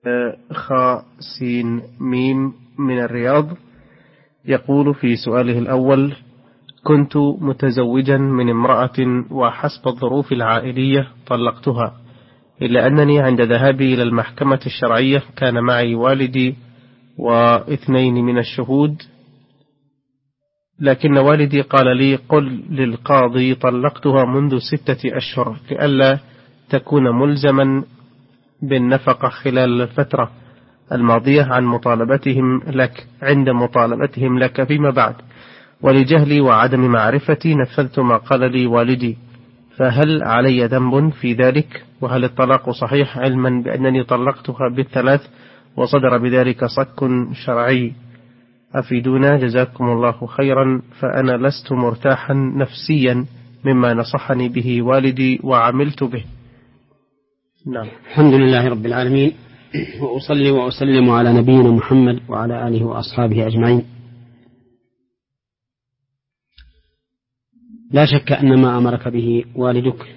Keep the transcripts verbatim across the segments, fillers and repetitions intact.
خاء سين ميم من الرياض يقول في سؤاله الأول: كنت متزوجا من امرأة وحسب الظروف العائلية طلقتها، إلا أنني عند ذهابي إلى المحكمة الشرعية كان معي والدي واثنين من الشهود، لكن والدي قال لي: قل للقاضي طلقتها منذ ستة أشهر لئلا تكون ملزما بالنفقة خلال الفترة الماضية عن مطالبتهم لك عند مطالبتهم لك فيما بعد، ولجهلي وعدم معرفتي نفذت ما قال لي والدي، فهل علي ذنب في ذلك؟ وهل الطلاق صحيح علما بأنني طلقتها بالثلاث وصدر بذلك صك شرعي؟ أفيدونا جزاكم الله خيرا، فأنا لست مرتاحا نفسيا مما نصحني به والدي وعملت به. نعم. الحمد لله رب العالمين، وأصلي وأسلم على نبينا محمد وعلى آله وأصحابه أجمعين. لا شك أن ما أمرك به والدك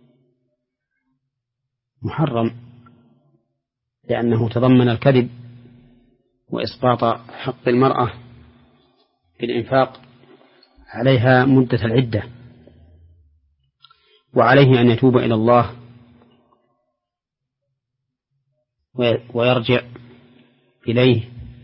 محرم، لأنه تضمن الكذب وإسقاط حق المرأة في الإنفاق عليها مدة العدة، وعليه أن يتوب إلى الله ويرجع إليه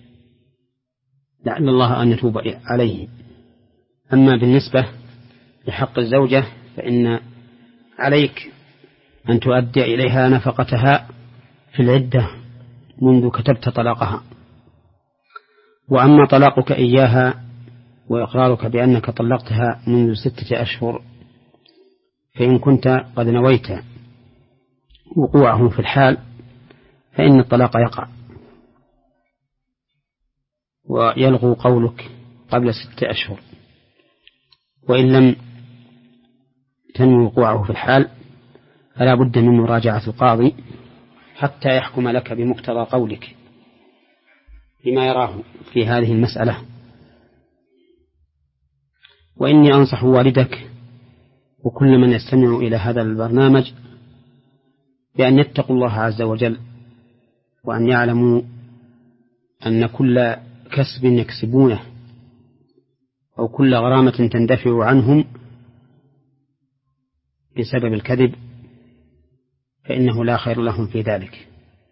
لعل الله أن يتوب عليه. أما بالنسبة لحق الزوجة فإن عليك أن تؤدي إليها نفقتها في العدة منذ كتبت طلاقها. وأما طلاقك إياها وإقرارك بأنك طلقتها منذ ستة أشهر فإن كنت قد نويت وقوعه في الحال فإن الطلاق يقع ويلغو قولك قبل ستة أشهر، وإن لم تنوي وقوعه في الحال فلا بد من مراجعة القاضي حتى يحكم لك بمقتضى قولك بما يراه في هذه المسألة. وإني أنصح والدك وكل من يستمع إلى هذا البرنامج بأن يتقوا الله عز وجل، وأن يعلموا أن كل كسب يكسبونه أو كل غرامة تندفع عنهم بسبب الكذب فإنه لا خير لهم في ذلك،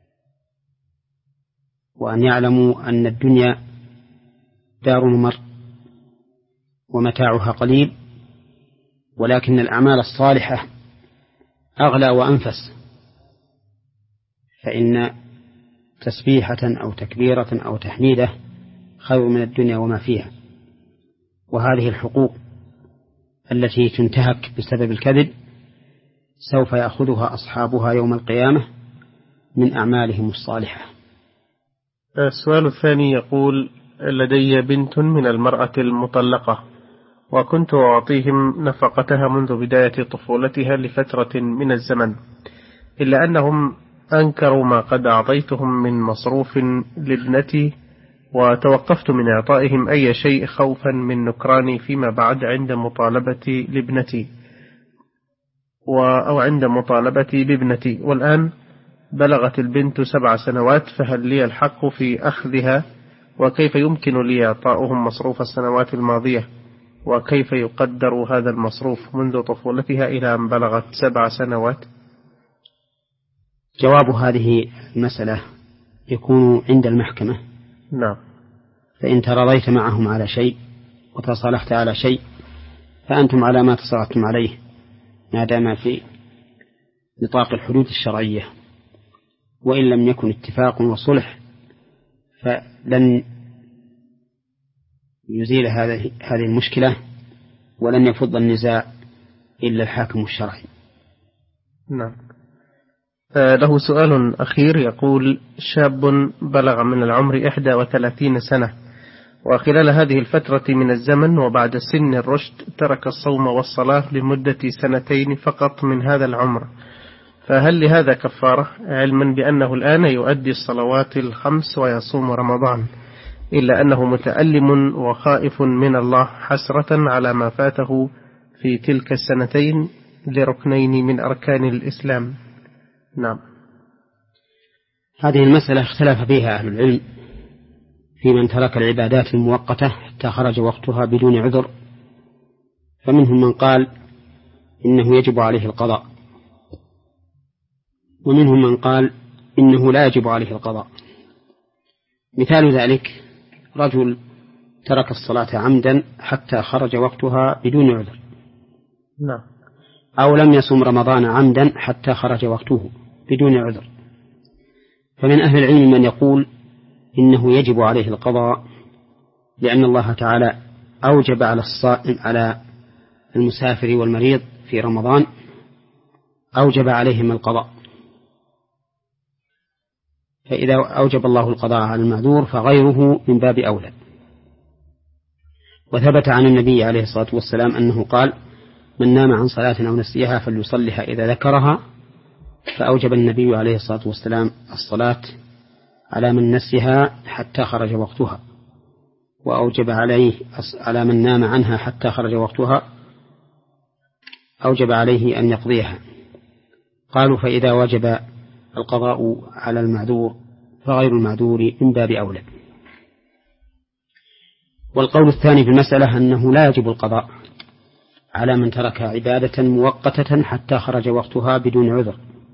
وأن يعلموا أن الدنيا دار ممر ومتاعها قليل، ولكن الأعمال الصالحة أغلى وأنفس، فإن تسبيحة أو تكبيرة أو تحميدة خير من الدنيا وما فيها. وهذه الحقوق التي تنتهك بسبب الكذب سوف يأخذها أصحابها يوم القيامة من أعمالهم الصالحة. السؤال الثاني يقول: لدي بنت من المرأة المطلقة وكنت أعطيهم نفقتها منذ بداية طفولتها لفترة من الزمن، إلا أنهم أنكروا ما قد أعطيتهم من مصروف لابنتي، وتوقفت من إعطائهم أي شيء خوفا من نكراني فيما بعد عند مطالبتي لابنتي أو عند مطالبتي بابنتي، والآن بلغت البنت سبع سنوات، فهل لي الحق في أخذها؟ وكيف يمكن لي إعطاؤهم مصروف السنوات الماضية؟ وكيف يقدر هذا المصروف منذ طفولتها إلى أن بلغت سبع سنوات؟ جواب هذه المسألة يكون عند المحكمة. نعم. فإن تراضيت معهم على شيء وتصالحت على شيء فأنتم على ما تصالحتم عليه ما دام في نطاق الحدود الشرعية، وإن لم يكن اتفاق وصلح فلن يزيل هذه هذه المشكلة ولن يفض النزاع إلا الحاكم الشرعي. نعم. له سؤال أخير يقول: شاب بلغ من العمر إحدى وثلاثين سنة، وخلال هذه الفترة من الزمن وبعد سن الرشد ترك الصوم والصلاة لمدة سنتين فقط من هذا العمر، فهل لهذا كفارة، علما بأنه الآن يؤدي الصلوات الخمس ويصوم رمضان، إلا أنه متألم وخائف من الله حسرة على ما فاته في تلك السنتين لركنين من أركان الإسلام؟ نعم. هذه المسألة اختلف فيها أهل العلم في من ترك العبادات المؤقتة حتى خرج وقتها بدون عذر، فمنهم من قال إنه يجب عليه القضاء، ومنهم من قال إنه لا يجب عليه القضاء. مثال ذلك رجل ترك الصلاة عمدا حتى خرج وقتها بدون عذر، لا. أو لم يصم رمضان عمدا حتى خرج وقته بدون عذر. فمن أهل العلم من يقول إنه يجب عليه القضاء، لأن الله تعالى أوجب على الصائم على المسافر والمريض في رمضان أوجب عليهم القضاء، فإذا أوجب الله القضاء على المعذور فغيره من باب أولى. وثبت عن النبي عليه الصلاة والسلام أنه قال: من نام عن صلاة أو نسيها فليصلها إذا ذكرها، فأوجب النبي عليه الصلاة والسلام الصلاة على من نسيها حتى خرج وقتها، وأوجب عليه على من نام عنها حتى خرج وقتها أوجب عليه أن يقضيها. قالوا: فإذا وجب القضاء على المعذور فغير المعذور من باب أولى. والقول الثاني في المسألة أنه لا يجب القضاء على من ترك عبادة مؤقتة حتى خرج وقتها بدون عذر،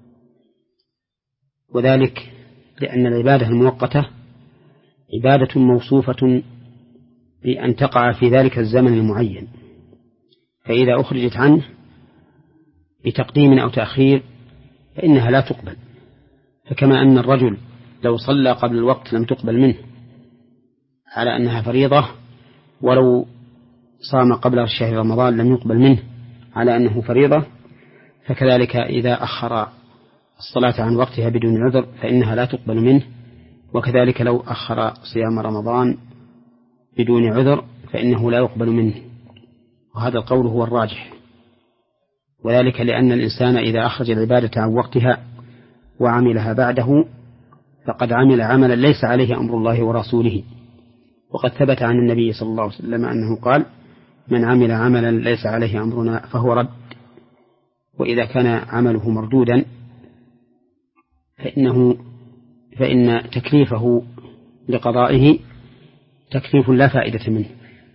وذلك لأن العبادة المؤقتة عبادة موصوفة بأن تقع في ذلك الزمن المعين، فإذا أخرجت عنه بتقديم أو تأخير فإنها لا تقبل. فكما أن الرجل لو صلى قبل الوقت لم تقبل منه على أنها فريضة، ولو صام قبل شهر رمضان لم يقبل منه على أنه فريضة، فكذلك إذا أخر الصلاة عن وقتها بدون عذر فإنها لا تقبل منه، وكذلك لو أخر صيام رمضان بدون عذر فإنه لا يقبل منه. وهذا القول هو الراجح، وذلك لأن الإنسان إذا أخرج العبادة عن وقتها وعملها بعده فقد عمل عملا ليس عليه أمر الله ورسوله. وقد ثبت عن النبي صلى الله عليه وسلم أنه قال: من عمل عملا ليس عليه أمرنا فهو رد. وإذا كان عمله مردودا فإنه فإن تكليفه لقضائه تكليف لا فائدة منه.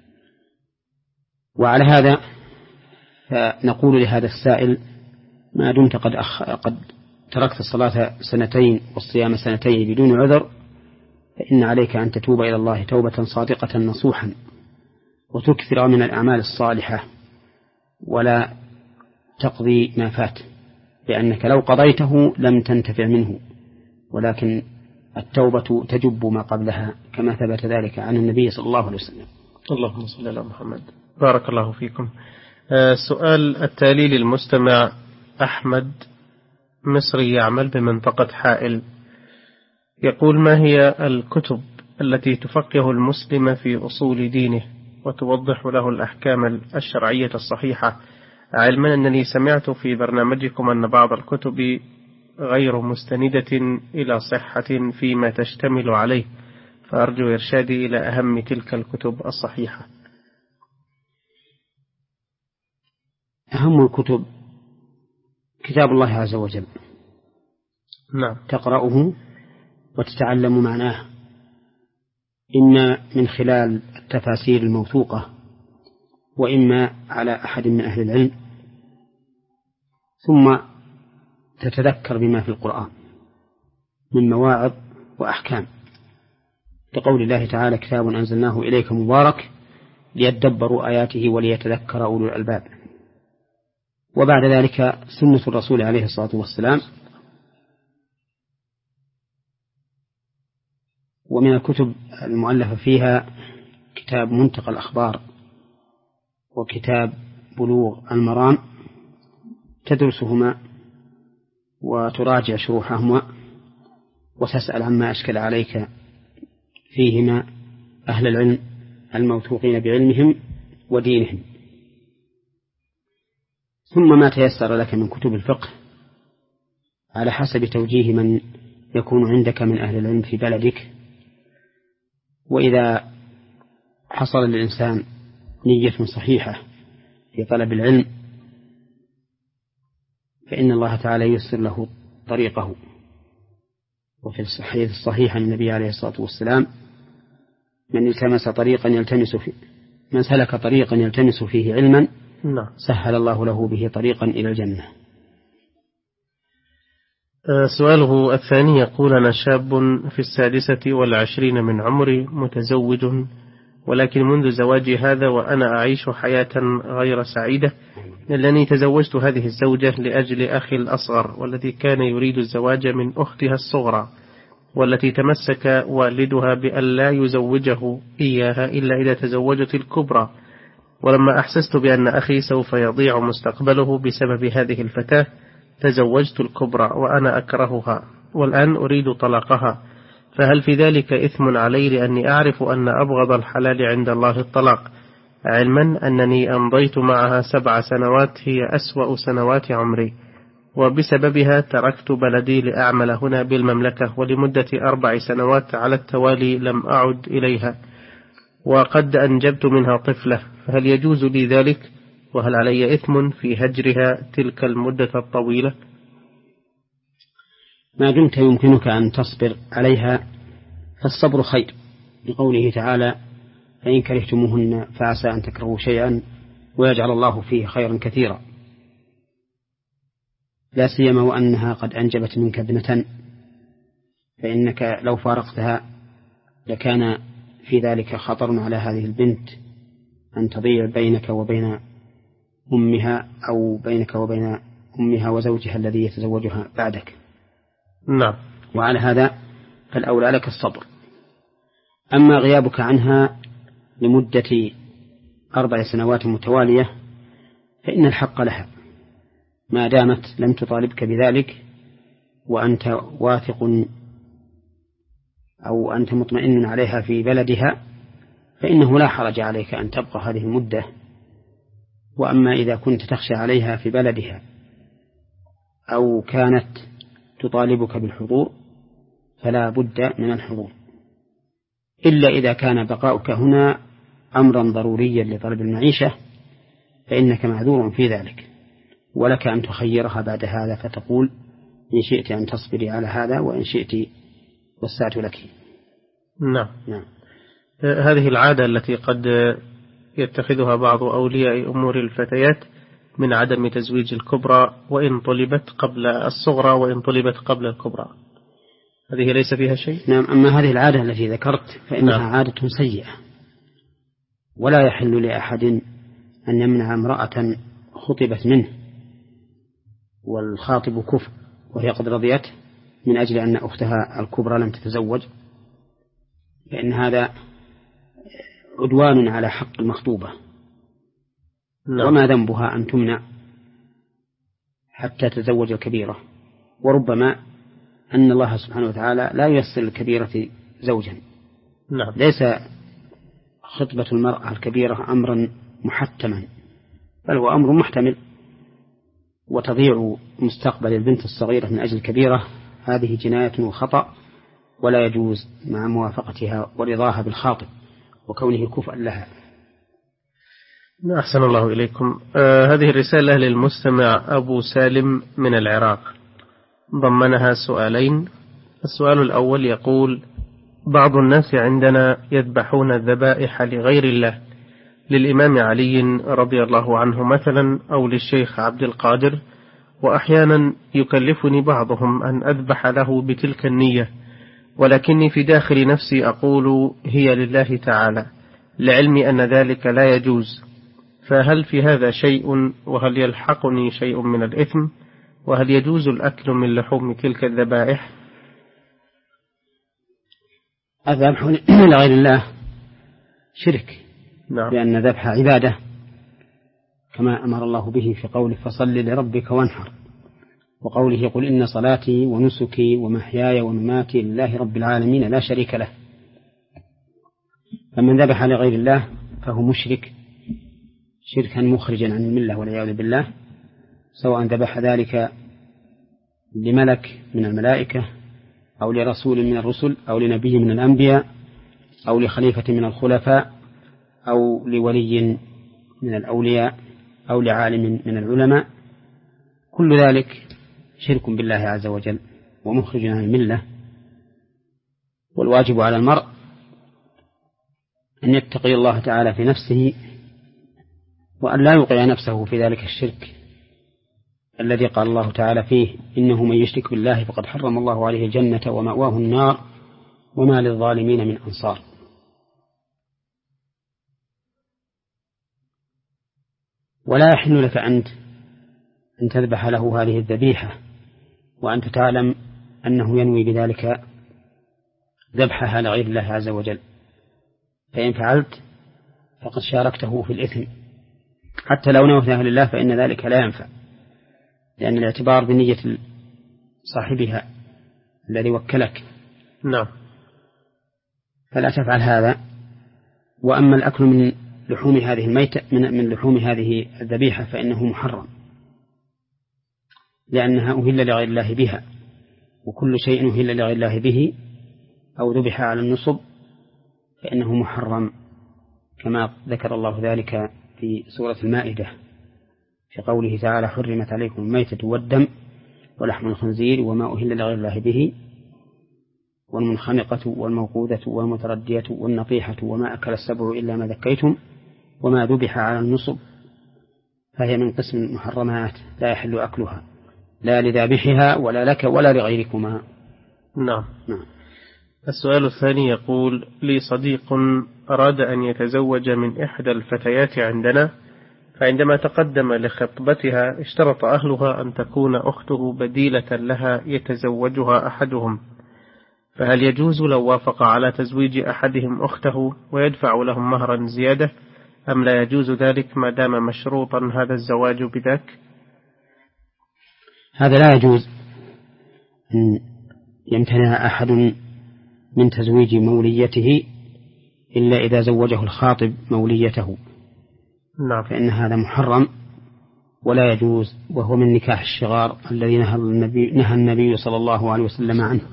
وعلى هذا فنقول لهذا السائل: ما دمت قد, أخ... قد تركت الصلاة سنتين والصيام سنتين بدون عذر، فإن عليك أن تتوب إلى الله توبة صادقة نصوحا، وتكثر من الأعمال الصالحة، ولا تقضي ما فات، لأنك لو قضيته لم تنتفع منه، ولكن التوبة تجب ما قبلها، كما ثبت ذلك عن النبي صلى الله عليه وسلم. اللهم صل على محمد. بارك الله فيكم. السؤال التالي للمستمع أحمد، مصري يعمل بمنطقة حائل، يقول: ما هي الكتب التي تفقه المسلم في أصول دينه وتوضح له الأحكام الشرعية الصحيحة، علما أنني سمعت في برنامجكم أن بعض الكتب غير مستندة إلى صحة فيما تشتمل عليه، فأرجو إرشادي إلى أهم تلك الكتب الصحيحة. أهم الكتب كتاب الله عز وجل، نعم، تقرأه وتتعلم معناه، إما من خلال التفاسير الموثوقة، وإما على أحد من أهل العلم، ثم تتذكر بما في القرآن من مواعظ وأحكام، لقول الله تعالى: كتاب أنزلناه إليك مبارك ليدبروا آياته وليتذكر أولو الألباب. وبعد ذلك سنة الرسول عليه الصلاة والسلام. ومن الكتب المؤلفة فيها كتاب منتقى الأخبار وكتاب بلوغ المرام، تدرسهما وتراجع شروحهما وتسأل عما أشكل عليك فيهما أهل العلم الموثوقين بعلمهم ودينهم. ثم ما تيسر لك من كتب الفقه على حسب توجيه من يكون عندك من أهل العلم في بلدك. وإذا حصل للإنسان نية صحيحة في طلب العلم فإن الله تعالى ييسر له طريقه، وفي الصحيح الصحيح عن النبي عليه الصلاة والسلام: من التمس طريقا يلتمس فيه من سلك طريقا يلتمس فيه علما سهل الله له به طريقا إلى الجنة. سؤاله الثاني يقول: أنا شاب في السادسة والعشرين من عمري متزوج، ولكن منذ زواجي هذا وأنا أعيش حياة غير سعيدة، لأنني تزوجت هذه الزوجة لأجل أخي الأصغر، والذي كان يريد الزواج من أختها الصغرى، والتي تمسك والدها بأن لا يزوجه إياها إلا إذا تزوجت الكبرى. ولما أحسست بأن أخي سوف يضيع مستقبله بسبب هذه الفتاة تزوجت الكبرى وأنا أكرهها، والآن أريد طلاقها، فهل في ذلك إثم علي لأني أعرف أن أبغض الحلال عند الله الطلاق، علما أنني أمضيت معها سبع سنوات هي أسوأ سنوات عمري، وبسببها تركت بلدي لأعمل هنا بالمملكة، ولمدة أربع سنوات على التوالي لم أعد إليها، وقد أنجبت منها طفلة، فهل يجوز لي ذلك؟ وهل علي إثم في هجرها تلك المدة الطويلة؟ ما دمت يمكنك أن تصبر عليها فالصبر خير، لقوله تعالى: فإن كرهتموهن فعسى أن تكرهوا شيئا ويجعل الله فيه خيرا كثيرا، لا سيما وأنها قد أنجبت منك ابنة، فإنك لو فارقتها لكان في ذلك خطر على هذه البنت أن تضيع بينك وبين أمها أو بينك وبين أمها وزوجها الذي يتزوجها بعدك. نعم. وعلى هذا فالأولى لك الصبر. أما غيابك عنها لمدة أربع سنوات متوالية فإن الحق لها ما دامت لم تطالبك بذلك وأنت واثق أو أنت مطمئن عليها في بلدها، فإنه لا حرج عليك أن تبقى هذه المدة. وأما إذا كنت تخشى عليها في بلدها أو كانت تطالبك بالحضور فلا بد من الحضور، إلا إذا كان بقاؤك هنا أمرا ضروريا لطلب المعيشة فإنك معذور في ذلك، ولك أن تخيرها بعد هذا فتقول: إن شئت أن تصبري على هذا وإن شئت وسعت لك. نعم. نعم. هذه العادة التي قد يتخذها بعض أولياء أمور الفتيات من عدم تزويج الكبرى وإن طلبت قبل الصغرى وإن طلبت قبل الكبرى، هذه ليس فيها شيء؟ نعم. أما هذه العادة التي ذكرت فإنها نعم. عادة سيئة، ولا يحل لأحد أن يمنع امرأة خطبت منه والخاطب كفء وهي قد رضيت من أجل أن أختها الكبرى لم تتزوج، لأن هذا عدوان على حق المخطوبة. نعم. وما ذنبها أن تمنع حتى تتزوج الكبيرة، وربما أن الله سبحانه وتعالى لا ييسر الكبيرة زوجا. نعم. ليس خطبة المرأة الكبيرة أمرا محتما، بل هو أمر محتمل، وتضيع مستقبل البنت الصغيرة من أجل الكبيرة هذه جناية وخطأ، ولا يجوز مع موافقتها ورضاها بالخاطب وكونه كفءا لها. أحسن الله إليكم. آه هذه الرسالة للمستمع أبو سالم من العراق ضمنها سؤالين. السؤال الأول يقول: بعض الناس عندنا يذبحون الذبائح لغير الله، للإمام علي رضي الله عنه مثلا أو للشيخ عبد القادر، وأحيانا يكلفني بعضهم أن أذبح له بتلك النية، ولكني في داخل نفسي أقول هي لله تعالى، لعلمي أن ذلك لا يجوز، فهل في هذا شيء؟ وهل يلحقني شيء من الإثم؟ وهل يجوز الأكل من لحوم تلك الذبائح؟ الذبح لغير الله شرك. نعم. لأن ذبح عبادة كما أمر الله به في قوله: فصل لربك وانحر، وقوله: قل إن صلاتي ونسكي ومحياي ومماتي لله رب العالمين لا شريك له. فمن ذبح لغير الله فهو مشرك شركا مخرجا عن الملة والعياذ بالله، سواء ذبح ذلك لملك من الملائكة أو لرسول من الرسل أو لنبي من الأنبياء أو لخليفة من الخلفاء أو لولي من الأولياء أو لعالم من العلماء، كل ذلك شرك بالله عز وجل ومخرج عن الملة والواجب على المرء أن يتقي الله تعالى في نفسه وأن لا يوقع نفسه في ذلك الشرك الذي قال الله تعالى فيه إنه من يشرك بالله فقد حرم الله عليه الجنة ومأواه النار وما للظالمين من أنصار. ولا يحل لك أنت أن تذبح له هذه الذبيحة وأنت تعلم أنه ينوي بذلك ذبحها لغير الله عز وجل، فإن فعلت فقد شاركته في الإثم حتى لو نويتها لله فإن ذلك لا ينفع، لأن الاعتبار بنية صاحبها الذي وكلك. نعم. فلا تفعل هذا. وأما الأكل من لحوم هذه الميتة من, من لحوم هذه الذبيحة فإنه محرم، لأنها أهل لغير الله بها، وكل شيء أهل لغير الله به أو ذبح على النصب فإنه محرم، كما ذكر الله ذلك في سورة المائدة في قوله تعالى حرمت عليكم الميتة والدم ولحم الخنزير وما أهل لغير الله به والمنخنقة والموقوذة والمتردية والنطيحة وما أكل السبع إلا ما ذكيتم وما ذبح على النصب فهي من قسم المحرمات لا يحل أكلها لا لذابحها ولا لك ولا لغيركما. نعم. نعم. السؤال الثاني يقول: لي صديق أراد أن يتزوج من إحدى الفتيات عندنا، فعندما تقدم لخطبتها اشترط أهلها أن تكون أخته بديلة لها يتزوجها أحدهم، فهل يجوز لو وافق على تزويج أحدهم أخته ويدفع لهم مهرا زيادة، أم لا يجوز ذلك ما دام مشروطا هذا الزواج بذاك؟ هذا لا يجوز أن يمتنع أحد من تزويج موليته إلا إذا زوجه الخاطب موليته. نعم. فإن هذا محرم ولا يجوز، وهو من نكاح الشغار الذي نهى النبي, نهى النبي صلى الله عليه وسلم عنه،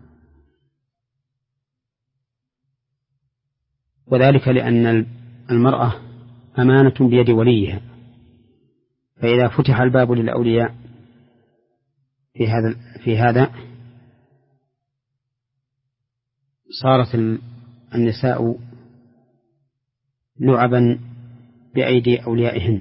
وذلك لأن المرأة أمانة بيد وليها، فإذا فتح الباب للأولياء في هذا في هذا صارت النساء لعبا بأيدي أوليائهن،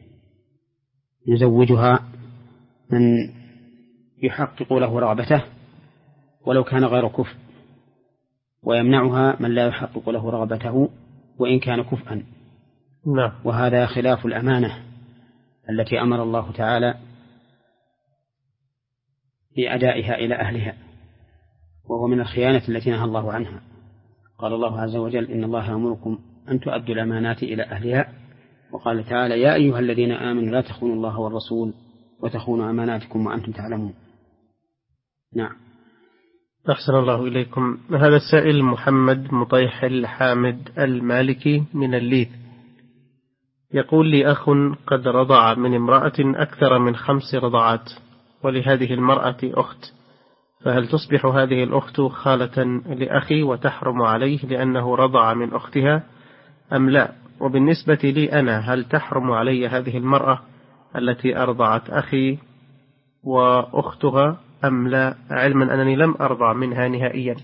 يزوجها من يحقق له رغبته ولو كان غير كفء، ويمنعها من لا يحقق له رغبته وإن كان كفءا. نعم. وهذا خلاف الأمانة التي أمر الله تعالى بأدائها إلى أهلها، وهو من الخيانة التي نهى الله عنها. قال الله عز وجل إن الله يأمركم أن تؤدوا الأمانات إلى أهلها، وقال تعالى يا أيها الذين آمنوا لا تخونوا الله والرسول وتخونوا أماناتكم وأنتم تعلمون. نعم. أحسن الله إليكم. هذا السائل محمد مطيح الحامد المالكي من الليث يقول: لي أخ قد رضع من امرأة أكثر من خمس رضعات، ولهذه المرأة أخت، فهل تصبح هذه الأخت خالة لأخي وتحرم عليه لأنه رضع من أختها أم لا؟ وبالنسبة لي أنا هل تحرم علي هذه المرأة التي أرضعت أخي وأختها أم لا، علما أنني لم أرضع منها نهائيا؟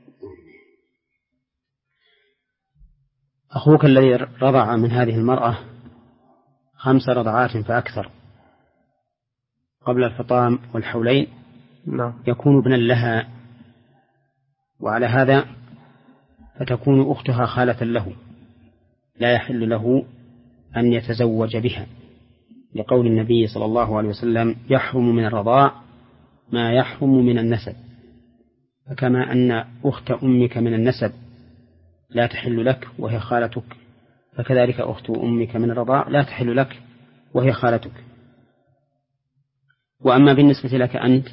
أخوك الذي رضع من هذه المرأة خمس رضعات فأكثر قبل الفطام والحولين نعم. يكون ابنا لها، وعلى هذا فتكون أختها خالة له، لا يحل له أن يتزوج بها، لقول النبي صلى الله عليه وسلم يحرم من الرضاع ما يحرم من النسب. فكما أن أخت أمك من النسب لا تحل لك وهي خالتك، فكذلك أخت أمك من الرضاع لا تحل لك وهي خالتك. وأما بالنسبة لك أنت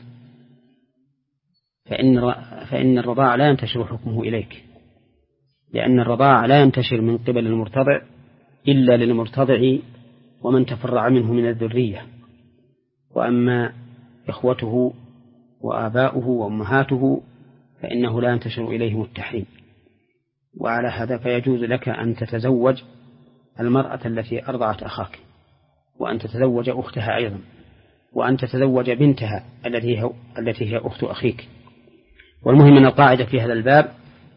فإن فإن الرضاع لا ينتشر حكمه إليك، لأن الرضاع لا ينتشر من قبل المرتضع إلا للمرتضع ومن تفرع منه من الذرية، وأما إخوته وآباؤه وأمهاته فإنه لا ينتشر إليهم التحريم. وعلى هذا فيجوز لك أن تتزوج المرأة التي أرضعت أخاك، وأن تتزوج أختها أيضا، وأن تتزوج بنتها التي هي التي هي أخت أخيك. والمهم أن القاعدة في هذا الباب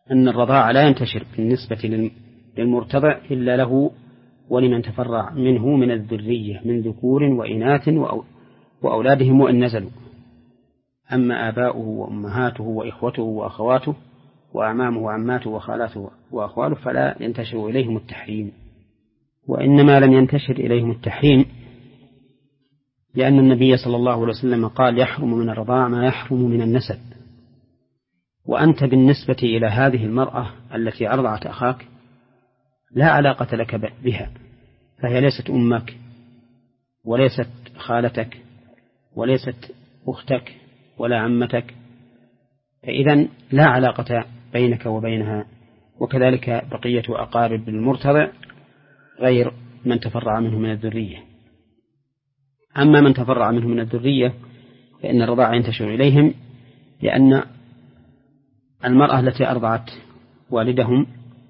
أن الرضاع لا ينتشر بالنسبة للمرتضع إلا له ولمن تفرع منه من الذرية من ذكور وإناث وأولادهم وإن نزلوا. أما آباؤه وأمهاته وإخوته وأخواته وأعمامه وعماته وخالاته وأخواله فلا ينتشر إليهم التحريم. وإنما لم ينتشر إليهم التحريم لأن النبي صلى الله عليه وسلم قال يحرم من الرضاع ما يحرم من النسب. وأنت بالنسبة إلى هذه المرأة التي أرضعت أخاك لا علاقة لك بها، فهي ليست أمك وليست خالتك وليست أختك ولا عمتك، فإذن لا علاقة بينك وبينها. وكذلك بقية أقارب المرتضع غير من تفرع منه من الذرية. أما من تفرع منه من الذرية فإن الرضاع ينتشر إليهم، لأن المرأة التي أرضعت والدهم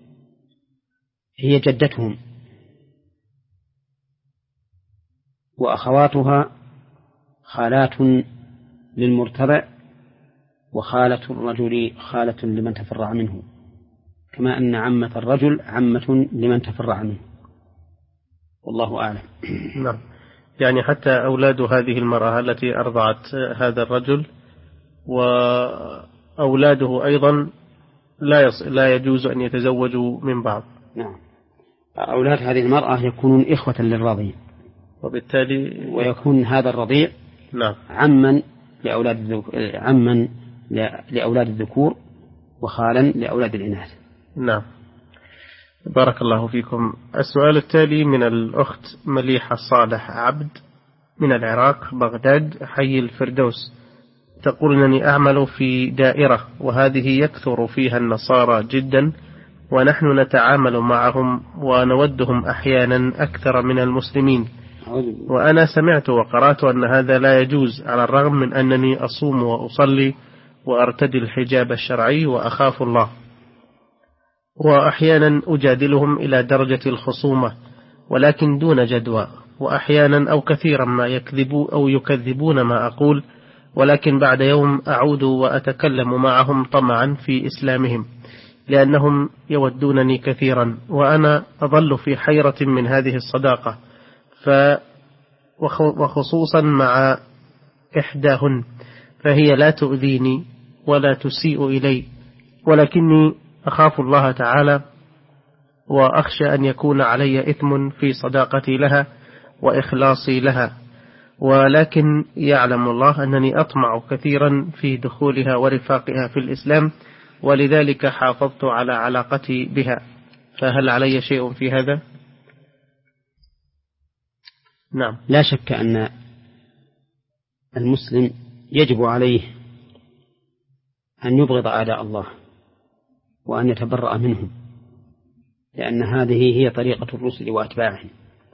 هي جدتهم، وأخواتها خالات للمرتضع، وخالة الرجل خالة لمن تفرع منه، كما أن عمة الرجل عمة لمن تفرع منه. والله أعلم. نعم، يعني حتى أولاد هذه المرأة التي أرضعت هذا الرجل وأولاده أيضا لا يص... لا يجوز أن يتزوجوا من بعض. نعم، أولاد هذه المرأة يكونون إخوة للرضيع، وبالتالي ويكون هذا الرضيع نعم عما لأولاد الذكور عما لأولاد الذكور وخالا لأولاد الإناث. نعم، بارك الله فيكم. السؤال التالي من الأخت مليحة صالح عبد من العراق بغداد حي الفردوس، تقول أنني أعمل في دائرة وهذه يكثر فيها النصارى جدا، ونحن نتعامل معهم ونودهم أحيانا أكثر من المسلمين، وأنا سمعت وقرأت أن هذا لا يجوز على الرغم من أنني أصوم وأصلي وأرتدي الحجاب الشرعي وأخاف الله، وأحيانا أجادلهم إلى درجة الخصومة ولكن دون جدوى، وأحيانا أو كثيرا ما يكذبوا أو يكذبون ما أقول، ولكن بعد يوم أعود وأتكلم معهم طمعا في إسلامهم لأنهم يودونني كثيرا، وأنا أظل في حيرة من هذه الصداقة، ف وخصوصا مع إحداهن، فهي لا تؤذيني ولا تسيء إلي، ولكني أخاف الله تعالى وأخشى أن يكون علي إثم في صداقتي لها وإخلاصي لها، ولكن يعلم الله أنني أطمع كثيرا في دخولها ورفاقها في الإسلام، ولذلك حافظت على علاقتي بها، فهل علي شيء في هذا؟ نعم. لا شك أن المسلم يجب عليه أن يبغض أعداء الله وأن يتبرأ منهم، لأن هذه هي طريقة الرسل وأتباعهم.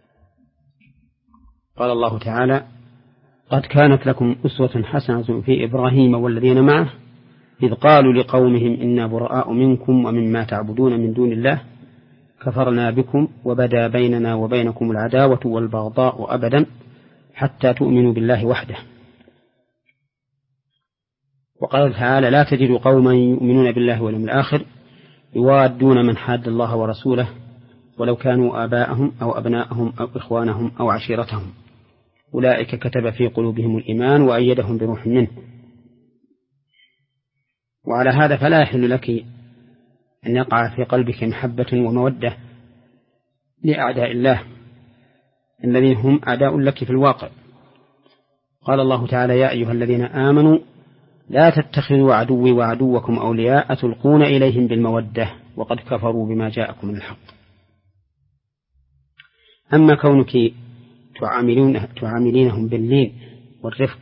قال الله تعالى: قد كانت لكم أسوة حسنة في إبراهيم والذين معه إذ قالوا لقومهم إنا براء منكم ومما تعبدون من دون الله كفرنا بكم وبدا بيننا وبينكم العداوة والبغضاء أبدا حتى تؤمنوا بالله وحده. وقال تعالى: لا تجد قوما يؤمنون بالله واليوم الآخر يوادون من حاد الله ورسوله ولو كانوا آباءهم أو أبناءهم أو إخوانهم أو عشيرتهم أولئك كتب في قلوبهم الإيمان وأيدهم بروح منه. وعلى هذا فلا يحل لك أن يقع في قلبك محبة ومودة لأعداء الله الذين هم أعداء لك في الواقع. قال الله تعالى: يا أيها الذين آمنوا لا تتخذوا عدوي وعدوكم أولياء تلقون إليهم بالمودة وقد كفروا بما جاءكم من الحق. أما كونك تعاملون تعاملينهم باللين والرفق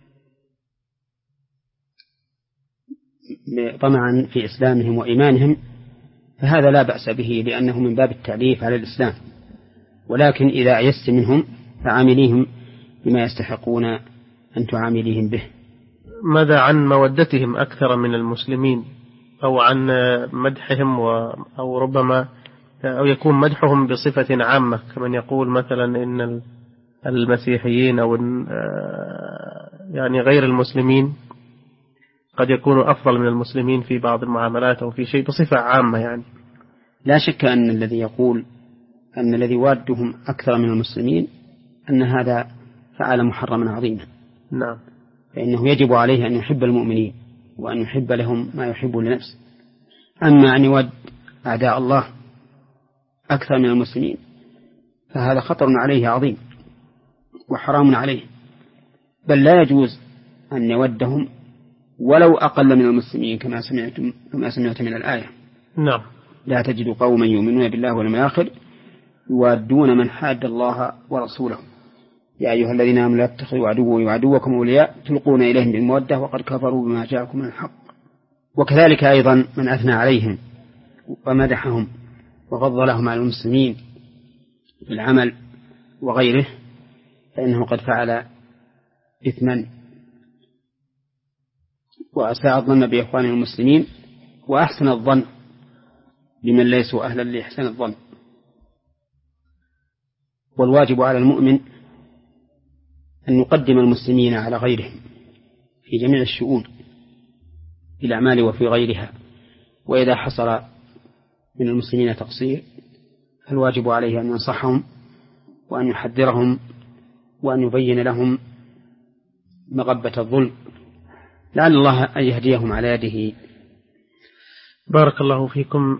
طمعا في إسلامهم وإيمانهم فهذا لا بأس به، لأنه من باب التعليف على الإسلام، ولكن إذا عيست منهم فعامليهم بما يستحقون أن تعامليهم به. ماذا عن مودتهم أكثر من المسلمين، أو عن مدحهم و... أو ربما أو يكون مدحهم بصفة عامة كمن يقول مثلا إن المسيحيين أو يعني غير المسلمين قد يكون أفضل من المسلمين في بعض المعاملات أو في شيء بصفة عامة يعني. لا شك أن الذي يقول أن الذي وادهم أكثر من المسلمين أن هذا فعل محرما عظيما. نعم. فإنه يجب عليه أن يحب المؤمنين وأن يحب لهم ما يحب لنفسه. أما أن يود أعداء الله أكثر من المسلمين فهذا خطر عليه عظيم وحرام عليه، بل لا يجوز أن يودهم ولو أقل من المسلمين كما سمعتم كما سمعت من الآية. نعم. لا تجد قوما يؤمنون بالله واليوم الآخر يوادون من حاد الله ورسوله يا أيها الذين آمنوا لا تتخذوا عدوي وعدوكم أولياء تلقون إليهم بالمودة وقد كفروا بما جاءكم من الحق. وكذلك أيضا من أثنى عليهم ومدحهم وفضلهم على المسلمين في العمل وغيره فإنه قد فعل إثما وأساء الظن بإخوانه المسلمين وأحسن الظن بمن ليسوا أهلا لإحسان الظن. والواجب على المؤمن أن يقدم المسلمين على غيرهم في جميع الشؤون في الأعمال وفي غيرها، وإذا حصل من المسلمين تقصير فالواجب عليه أن ينصحهم وأن يحذرهم وأن يبين لهم مغبة الظلم لعل الله أن يهديهم على يده. بارك الله فيكم.